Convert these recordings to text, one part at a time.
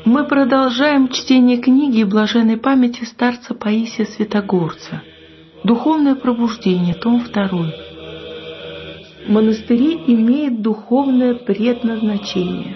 Мы продолжаем чтение книги блаженной памяти старца Паисия Святогорца «Духовное пробуждение», том 2. Монастыри имеют духовное предназначение.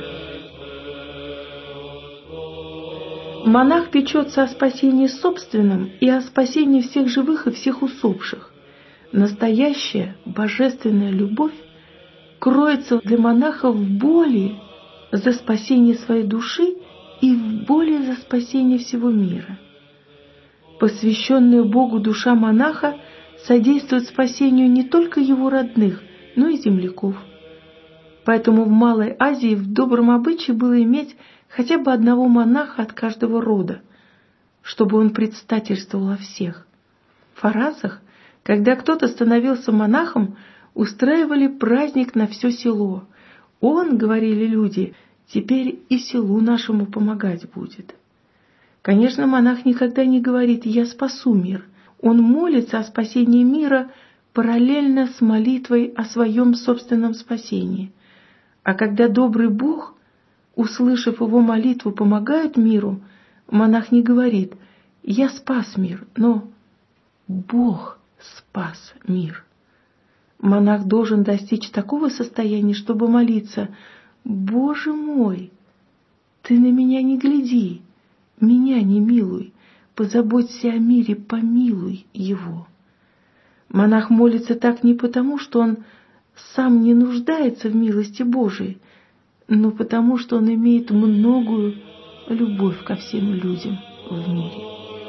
Монах печется о спасении собственном и о спасении всех живых и всех усопших. Настоящая божественная любовь кроется для монаха в боли за спасение своей души и в боли за спасение всего мира. Посвященная Богу душа монаха содействует спасению не только его родных, но и земляков. Поэтому в Малой Азии в добром обычае было иметь хотя бы одного монаха от каждого рода, чтобы он предстательствовал о всех. В Фаразах, когда кто-то становился монахом, устраивали праздник на все село. Он, говорили люди, теперь и селу нашему помогать будет. Конечно, монах никогда не говорит «я спасу мир». Он молится о спасении мира параллельно с молитвой о своем собственном спасении. А когда добрый Бог, услышав его молитву, помогает миру, монах не говорит «я спас мир», но Бог спас мир. Монах должен достичь такого состояния, чтобы молиться «Боже мой, Ты на меня не гляди, меня не милуй, позаботься о мире, помилуй его». Монах молится так не потому, что он сам не нуждается в милости Божией, но потому, что он имеет многую любовь ко всем людям в мире.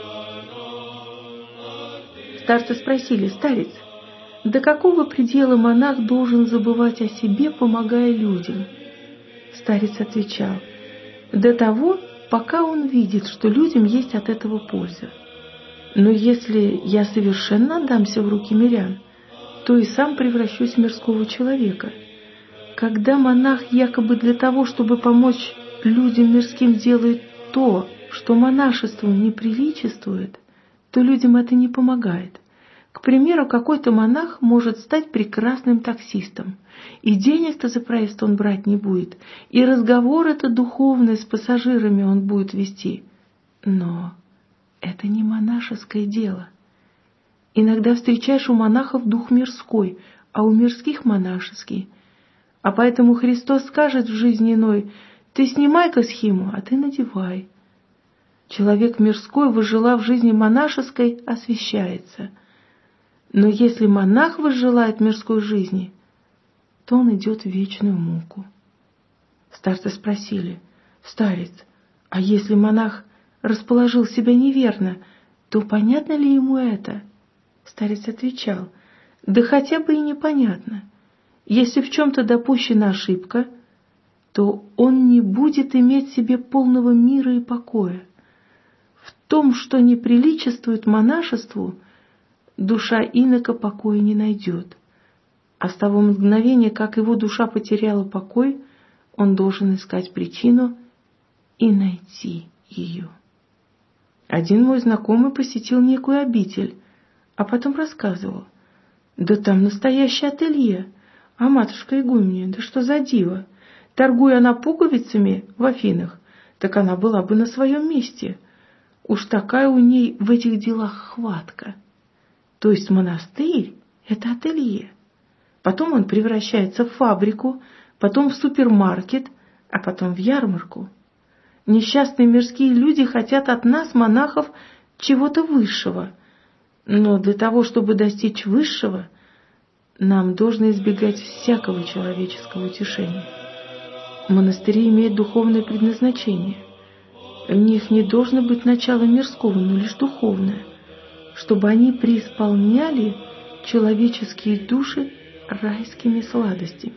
Старцы спросили: «Старец, до какого предела монах должен забывать о себе, помогая людям?» Старец отвечал: «До того, пока он видит, что людям есть от этого польза. Но если я совершенно отдамся в руки мирян, то и сам превращусь в мирского человека». Когда монах якобы для того, чтобы помочь людям мирским, делает то, что монашеству не приличествует, то людям это не помогает. К примеру, какой-то монах может стать прекрасным таксистом, и денег-то за проезд он брать не будет, и разговоры-то духовные с пассажирами он будет вести. Но это не монашеское дело. Иногда встречаешь у монахов дух мирской, а у мирских монашеский. А поэтому Христос скажет в жизни иной: «Ты снимай-ка схиму, а ты надевай». Человек мирской, возжелав жизни монашеской, освящается. Но если монах возжелает мирской жизни, то он идет в вечную муку. Старцы спросили: «Старец, а если монах расположил себя неверно, то понятно ли ему это?» Старец отвечал: «Да хотя бы и непонятно. Если в чем-то допущена ошибка, то он не будет иметь себе полного мира и покоя. В том, что не приличествует монашеству, душа инока покоя не найдет. А с того мгновения, как его душа потеряла покой, он должен искать причину и найти ее». Один мой знакомый посетил некую обитель, а потом рассказывал: «Да там настоящее ателье, а матушка игуменья, да что за диво! Торгуя она пуговицами в Афинах, так она была бы на своем месте. Уж такая у ней в этих делах хватка. То есть монастырь — это ателье. Потом он превращается в фабрику, потом в супермаркет, а потом в ярмарку. Несчастные мирские люди хотят от нас, монахов, чего-то высшего. Но для того, чтобы достичь высшего, нам должно избегать всякого человеческого утешения. Монастыри имеют духовное предназначение. В них не должно быть начала мирского, но лишь духовное, чтобы они преисполняли человеческие души райскими сладостями.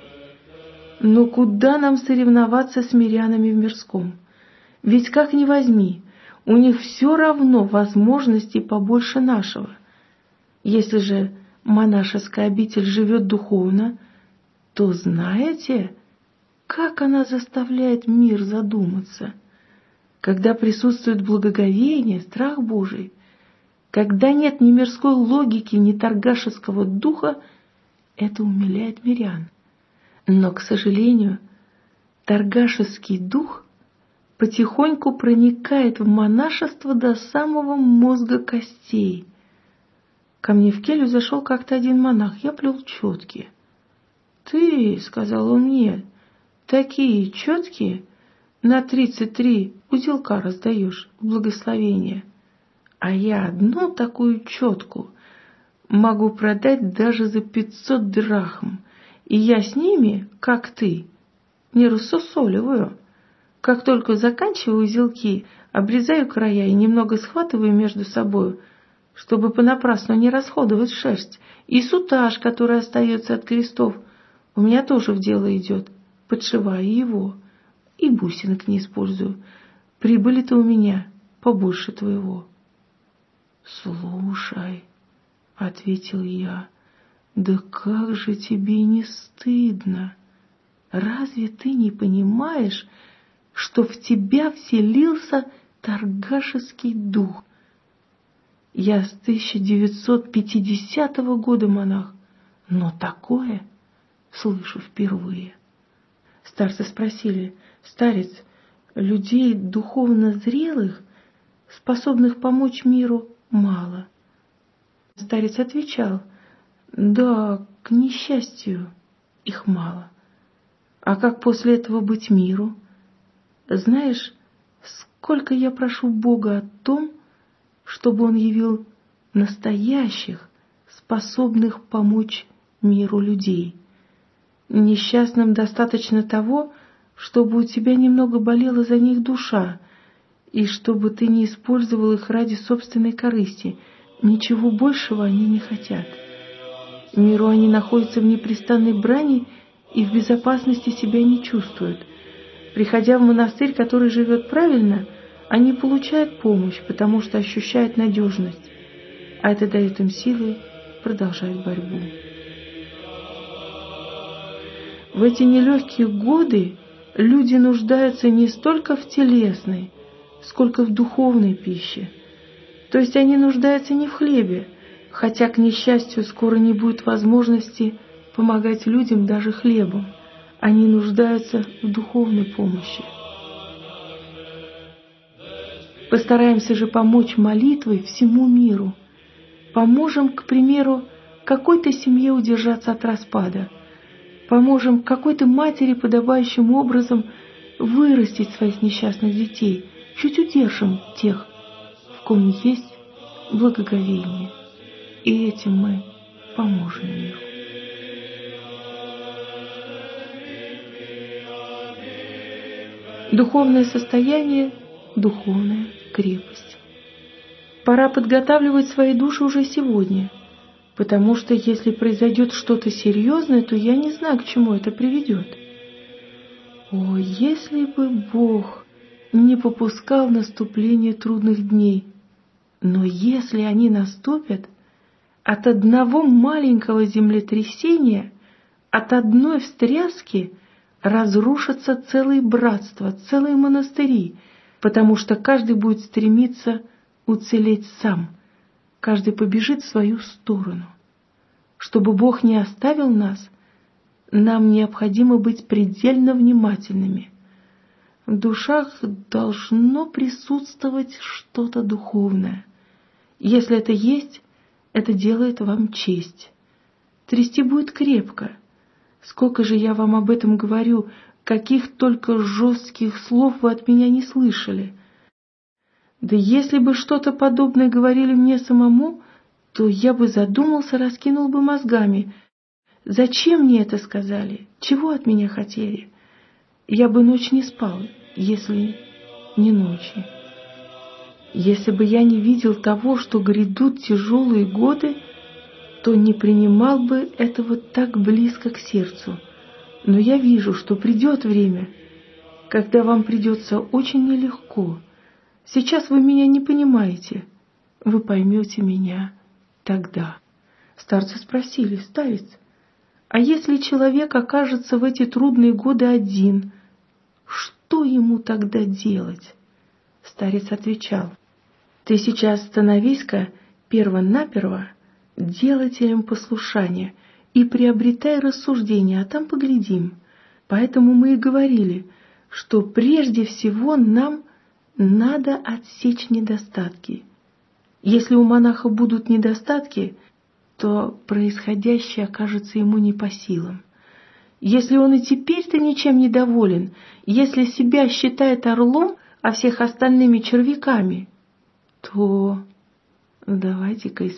Но куда нам соревноваться с мирянами в мирском? Ведь как ни возьми, у них все равно возможностей побольше нашего. Если же монашеская обитель живет духовно, то знаете, как она заставляет мир задуматься? Когда присутствует благоговение, страх Божий, когда нет ни мирской логики, ни торгашеского духа, это умиляет мирян. Но, к сожалению, торгашеский дух потихоньку проникает в монашество до самого мозга костей. Ко мне в келью зашел как-то один монах, я плел четки. «Ты, — сказал он мне, — такие четки на 33 узелка раздаешь в благословение, а я одну такую четку могу продать даже за 500 драхм, и я с ними, как ты, не рассусоливаю. Как только заканчиваю узелки, обрезаю края и немного схватываю между собою, чтобы понапрасну не расходовать шерсть, и сутаж, который остается от крестов, у меня тоже в дело идет, подшиваю его, и бусинок не использую. Прибыли-то у меня побольше твоего». «Слушай, — ответил я, — да как же тебе не стыдно? Разве ты не понимаешь, что в тебя вселился торгашеский дух? Я с 1950 года монах, но такое слышу впервые». Старцы спросили: «Старец, людей духовно зрелых, способных помочь миру, мало?» Старец отвечал: «Да, к несчастью, их мало. А как после этого быть миру? Знаешь, сколько я прошу Бога о том, чтобы Он явил настоящих, способных помочь миру людей. Несчастным достаточно того, чтобы у тебя немного болела за них душа, и чтобы ты не использовал их ради собственной корысти. Ничего большего они не хотят. Миру они находятся в непрестанной брани и в безопасности себя не чувствуют. Приходя в монастырь, который живет правильно, они получают помощь, потому что ощущают надежность, а это дает им силы продолжать борьбу. В эти нелегкие годы люди нуждаются не столько в телесной, сколько в духовной пище. То есть они нуждаются не в хлебе, хотя, к несчастью, скоро не будет возможности помогать людям даже хлебом. Они нуждаются в духовной помощи. Постараемся же помочь молитвой всему миру. Поможем, к примеру, какой-то семье удержаться от распада. Поможем какой-то матери подобающим образом вырастить своих несчастных детей. Чуть удержим тех, в ком есть благоговение. И этим мы поможем миру. Духовное состояние – духовная крепость. Пора подготавливать свои души уже сегодня, потому что если произойдет что-то серьезное, то я не знаю, к чему это приведет. О, если бы Бог не попускал наступления трудных дней, но если они наступят, от одного маленького землетрясения, от одной встряски разрушатся целые братства, целые монастыри, потому что каждый будет стремиться уцелеть сам, каждый побежит в свою сторону. Чтобы Бог не оставил нас, нам необходимо быть предельно внимательными. В душах должно присутствовать что-то духовное. Если это есть, это делает вам честь. Трясти будет крепко. Сколько же я вам об этом говорю, каких только жестких слов вы от меня не слышали. Да если бы что-то подобное говорили мне самому, то я бы задумался, раскинул бы мозгами. Зачем мне это сказали? Чего от меня хотели? Я бы ночь не спал, если не ночи. Если бы я не видел того, что грядут тяжелые годы, то не принимал бы этого так близко к сердцу. Но я вижу, что придет время, когда вам придется очень нелегко. Сейчас вы меня не понимаете, вы поймете меня тогда. Старцы спросили: «Старец, а если человек окажется в эти трудные годы один, что ему тогда делать?» Старец отвечал: «Ты сейчас становись-ка перво-наперво делателем послушания и приобретай рассуждение, а там поглядим. Поэтому мы и говорили, что прежде всего нам надо отсечь недостатки. Если у монаха будут недостатки, то происходящее окажется ему не по силам. Если он и теперь-то ничем не доволен, если себя считает орлом, а всех остальными червяками, то давайте-ка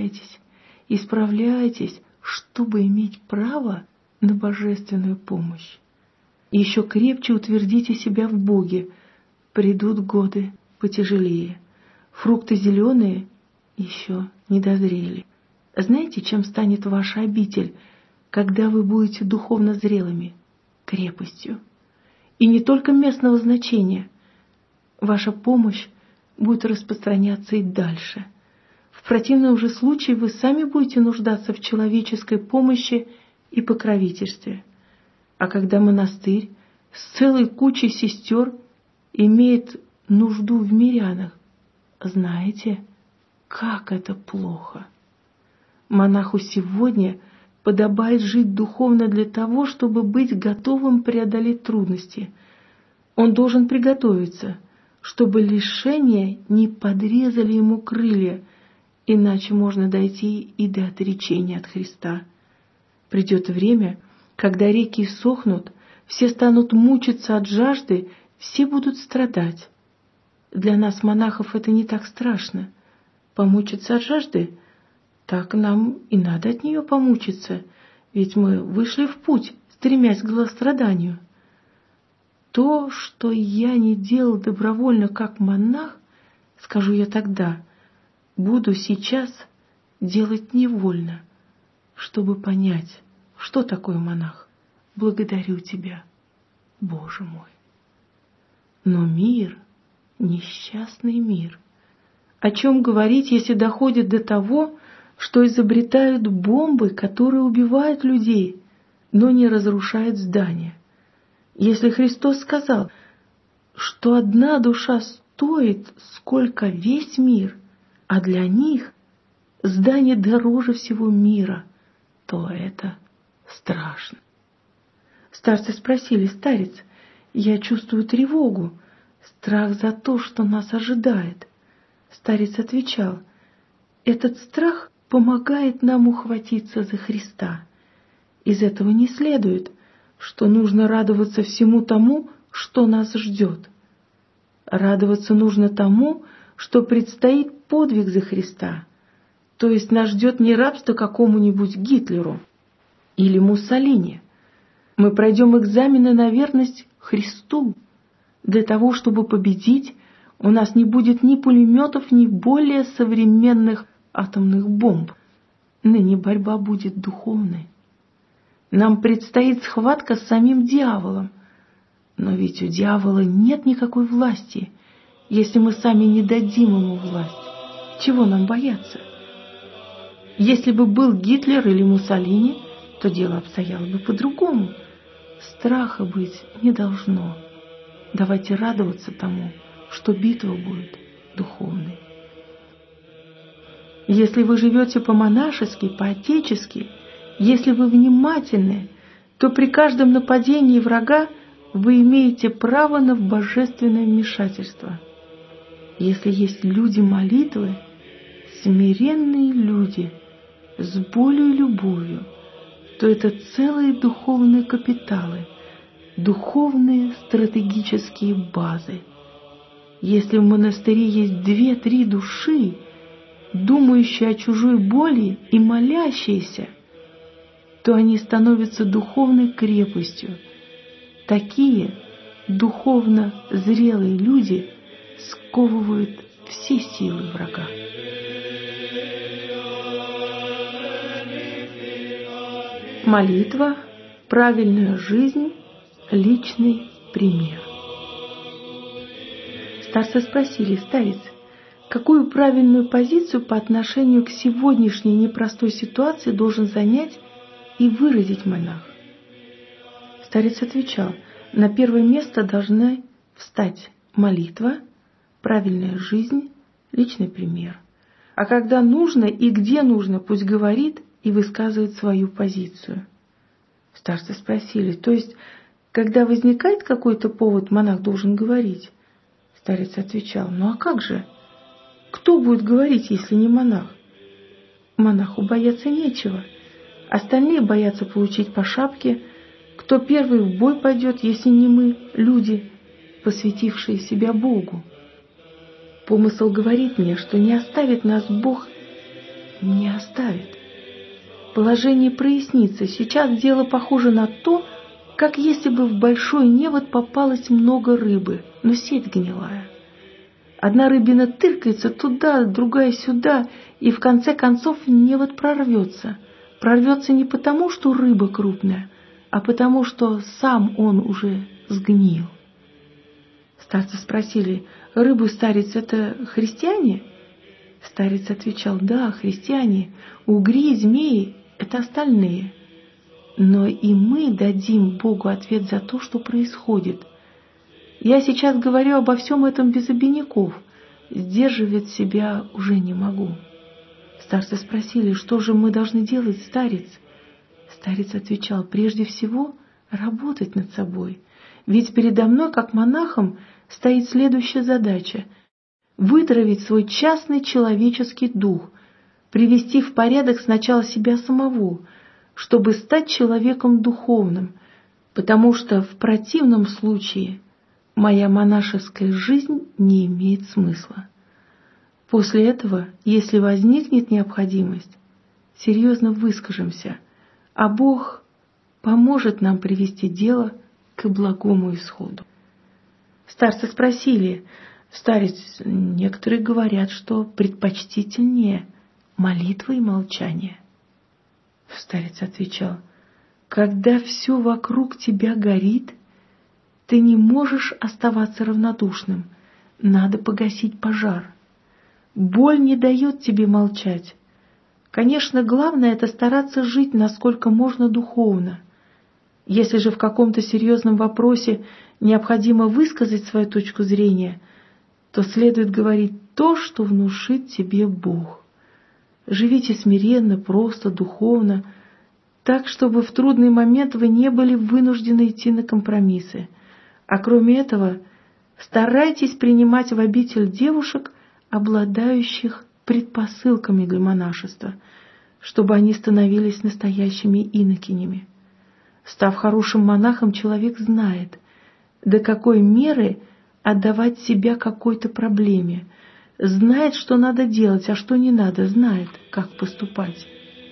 исправляйтесь, чтобы иметь право на божественную помощь. Еще крепче утвердите себя в Боге. Придут годы потяжелее. Фрукты зеленые еще не дозрели. Знаете, чем станет ваша обитель, когда вы будете духовно зрелыми? Крепостью. И не только местного значения. Ваша помощь будет распространяться и дальше. В противном же случае вы сами будете нуждаться в человеческой помощи и покровительстве. А когда монастырь с целой кучей сестер имеет нужду в мирянах, знаете, как это плохо. Монаху сегодня подобает жить духовно для того, чтобы быть готовым преодолеть трудности. Он должен приготовиться, чтобы лишения не подрезали ему крылья, иначе можно дойти и до отречения от Христа. Придет время, когда реки сохнут, все станут мучиться от жажды, все будут страдать. Для нас, монахов, это не так страшно. Помучиться от жажды? Так нам и надо от нее помучиться, ведь мы вышли в путь, стремясь к злостраданию. То, что я не делал добровольно как монах, скажу я тогда, буду сейчас делать невольно, чтобы понять, что такое монах. Благодарю Тебя, Боже мой. Но мир, несчастный мир, о чем говорить, если доходит до того, что изобретают бомбы, которые убивают людей, но не разрушают здания? Если Христос сказал, что одна душа стоит, сколько весь мир, а для них здание дороже всего мира, то это страшно. Старцы спросили: старец, я чувствую тревогу, страх за то, что нас ожидает. Старец отвечал: этот страх помогает нам ухватиться за Христа. Из этого не следует, что нужно радоваться всему тому, что нас ждет. Радоваться нужно тому, что предстоит подвиг за Христа, то есть нас ждет не рабство какому-нибудь Гитлеру или Муссолини. Мы пройдем экзамены на верность Христу. Для того, чтобы победить, у нас не будет ни пулеметов, ни более современных атомных бомб. Ныне борьба будет духовной. Нам предстоит схватка с самим дьяволом. Но ведь у дьявола нет никакой власти, если мы сами не дадим ему власть. Чего нам бояться? Если бы был Гитлер или Муссолини, то дело обстояло бы по-другому. Страха быть не должно. Давайте радоваться тому, что битва будет духовной. Если вы живете по-монашески, по-отечески, если вы внимательны, то при каждом нападении врага вы имеете право на божественное вмешательство. Если есть люди молитвы, смиренные люди с болью и любовью, то это целые духовные капиталы, духовные стратегические базы. Если в монастыре есть 2-3 души, думающие о чужой боли и молящиеся, то они становятся духовной крепостью. Такие духовно зрелые люди сковывают все силы врага. Молитва, правильная жизнь, личный пример. Старцы спросили: старец, какую правильную позицию по отношению к сегодняшней непростой ситуации должен занять и выразить монах? Старец отвечал: на первое место должны встать молитва, правильная жизнь, личный пример. А когда нужно и где нужно, пусть говорит и высказывает свою позицию. Старцы спросили: то есть Когда возникает какой-то повод, монах должен говорить. Старец отвечал: ну а как же? Кто будет говорить, если не монах? Монаху бояться нечего. Остальные боятся получить по шапке. Кто первый в бой пойдет, если не мы, люди, посвятившие себя Богу? Помысл говорит мне, что не оставит нас Бог, не оставит. Положение прояснится. Сейчас дело похоже на то, как если бы в большой невод попалось много рыбы, но сеть гнилая. Одна рыбина тыркается туда, другая сюда, и в конце концов невод прорвется. Прорвется не потому, что рыба крупная, а потому, что сам он уже сгнил. Старцы спросили: рыбы, старец, это христиане? Старец отвечал: да, христиане, угри, змеи — это остальные. Но и мы дадим Богу ответ за то, что происходит. Я сейчас говорю обо всем этом без обиняков, сдерживать себя уже не могу. Старцы спросили: что же мы должны делать, старец? Старец отвечал: прежде всего работать над собой. Ведь передо мной, как монахом, стоит следующая задача — вытравить свой частный человеческий дух, привести в порядок сначала себя самого, чтобы стать человеком духовным, потому что в противном случае моя монашеская жизнь не имеет смысла. После этого, если возникнет необходимость, серьезно выскажемся, а Бог поможет нам привести дело к благому исходу. Старцы спросили: старец, некоторые говорят, что предпочтительнее молитва и молчание. Старец отвечал: когда все вокруг тебя горит, ты не можешь оставаться равнодушным, надо погасить пожар. Боль не дает тебе молчать. Конечно, главное — это стараться жить насколько можно духовно. Если же в каком-то серьезном вопросе необходимо высказать свою точку зрения, то следует говорить то, что внушит тебе Бог. Живите смиренно, просто, духовно, так, чтобы в трудный момент вы не были вынуждены идти на компромиссы. А кроме этого, старайтесь принимать в обитель девушек, обладающих предпосылками для монашества, чтобы они становились настоящими инокинями. Став хорошим монахом, человек знает, до какой меры отдавать себя какой-то проблеме, знает, что надо делать, а что не надо, знает, как поступать.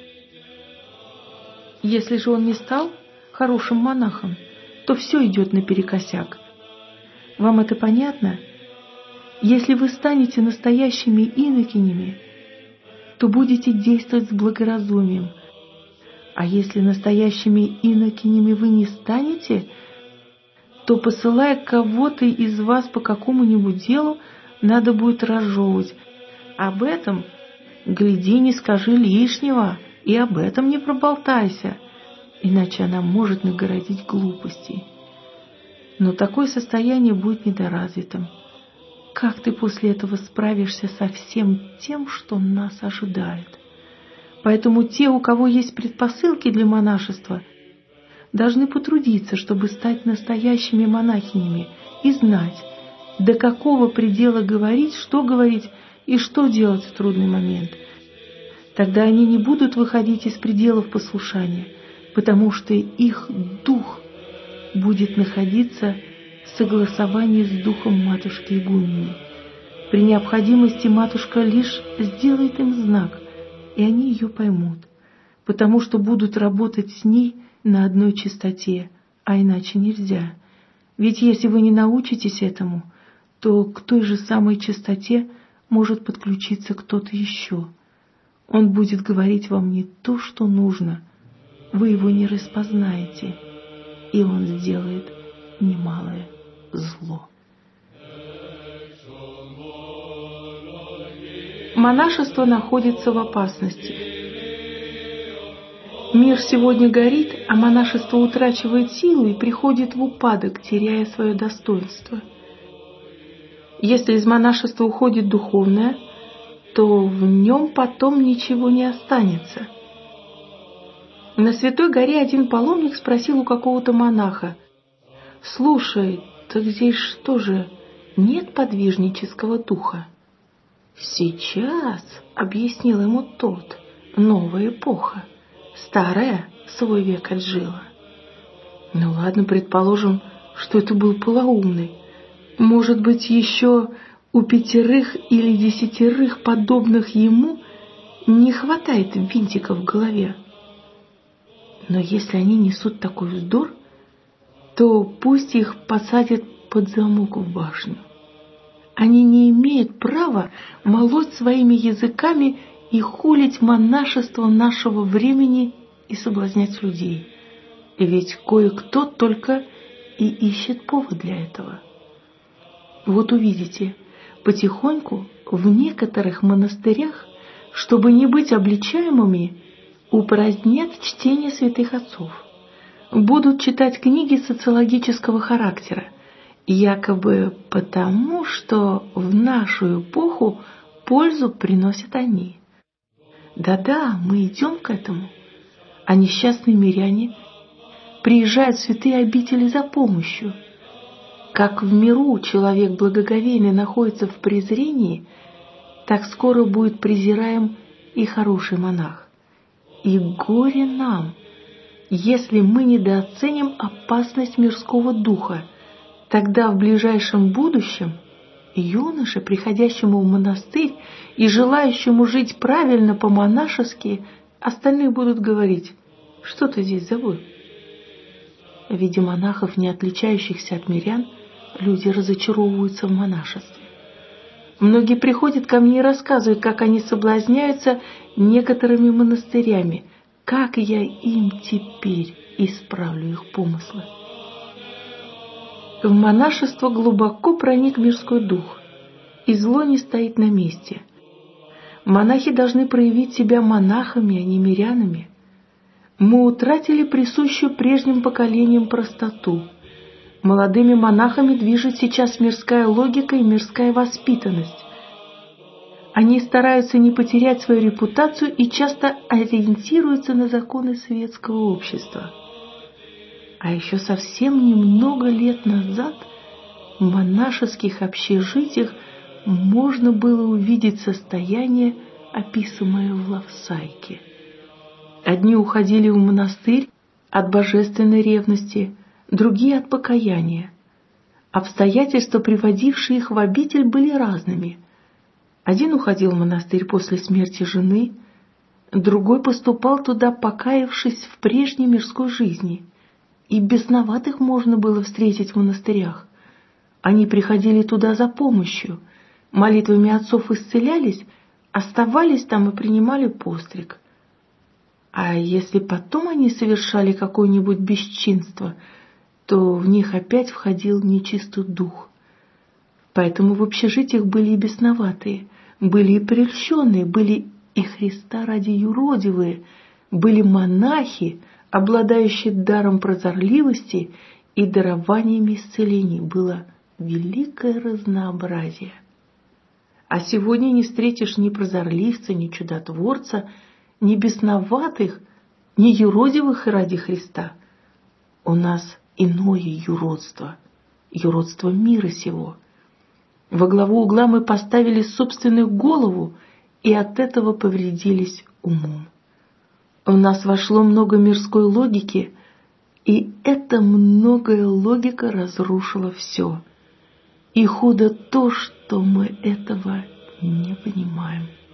Если же он не стал хорошим монахом, то все идет наперекосяк. Вам это понятно? Если вы станете настоящими инокинями, то будете действовать с благоразумием. А если настоящими инокинями вы не станете, то, посылая кого-то из вас по какому-нибудь делу, надо будет разжевывать. Об этом, гляди, не скажи лишнего, и об этом не проболтайся, иначе она может нагородить глупостей. Но такое состояние будет недоразвитым. Как ты после этого справишься со всем тем, что нас ожидает? Поэтому те, у кого есть предпосылки для монашества, должны потрудиться, чтобы стать настоящими монахинями и знать, до какого предела говорить и что делать в трудный момент. Тогда они не будут выходить из пределов послушания, потому что их дух будет находиться в согласовании с духом матушки Игуменьи. При необходимости матушка лишь сделает им знак, и они ее поймут, потому что будут работать с ней на одной частоте, а иначе нельзя. Ведь если вы не научитесь этому, то к той же самой частоте может подключиться кто-то еще. Он будет говорить вам не то, что нужно, вы его не распознаете, и он сделает немалое зло. Монашество находится в опасности. Мир сегодня горит, а монашество утрачивает силу и приходит в упадок, теряя свое достоинство. Если из монашества уходит духовное, то в нем потом ничего не останется. На Святой горе один паломник спросил у какого-то монаха: Слушай, так здесь что же, нет подвижнического духа? Сейчас, объяснил ему тот, новая эпоха, старая свой век отжила. Ну ладно, предположим, что это был полоумный. Может быть, еще у 5 или 10 подобных ему не хватает винтиков в голове. Но если они несут такой вздор, то пусть их посадят под замок в башню. Они не имеют права молоть своими языками и хулить монашество нашего времени и соблазнять людей. Ведь кое-кто только и ищет повод для этого. Вот увидите, потихоньку в некоторых монастырях, чтобы не быть обличаемыми, упразднят чтение святых отцов. Будут читать книги социологического характера, якобы потому, что в нашу эпоху пользу приносят они. Да-да, мы идем к этому. А несчастные миряне приезжают в святые обители за помощью. Как в миру человек благоговейный находится в презрении, так скоро будет презираем и хороший монах. И горе нам, если мы недооценим опасность мирского духа. Тогда в ближайшем будущем юноше, приходящему в монастырь и желающему жить правильно по-монашески, остальные будут говорить: что ты здесь забыл? Видя монахов, не отличающихся от мирян, люди разочаровываются в монашестве. Многие приходят ко мне и рассказывают, как они соблазняются некоторыми монастырями, как я им теперь исправлю их помыслы. В монашество глубоко проник мирской дух, и зло не стоит на месте. Монахи должны проявить себя монахами, а не мирянами. Мы утратили присущую прежним поколениям простоту. Молодыми монахами движет сейчас мирская логика и мирская воспитанность. Они стараются не потерять свою репутацию и часто ориентируются на законы светского общества. А еще совсем немного лет назад в монашеских общежитиях можно было увидеть состояние, описанное в Лавсайке. Одни уходили в монастырь от божественной ревности, другие от покаяния. Обстоятельства, приводившие их в обитель, были разными. Один уходил в монастырь после смерти жены, другой поступал туда, покаявшись в прежней мирской жизни. И бесноватых можно было встретить в монастырях. Они приходили туда за помощью, молитвами отцов исцелялись, оставались там и принимали постриг. А если потом они совершали какое-нибудь бесчинство, то в них опять входил нечистый дух. Поэтому в общежитиях были и бесноватые, были и прельщенные, были и Христа ради юродивые, были монахи, обладающие даром прозорливости и дарованиями исцелений. Было великое разнообразие. А сегодня не встретишь ни прозорливца, ни чудотворца, ни бесноватых, ни юродивых ради Христа. У нас иное юродство, юродство мира сего. Во главу угла мы поставили собственную голову и от этого повредились умом. В нас вошло много мирской логики, и эта многое логика разрушила все. И худо то, что мы этого не понимаем.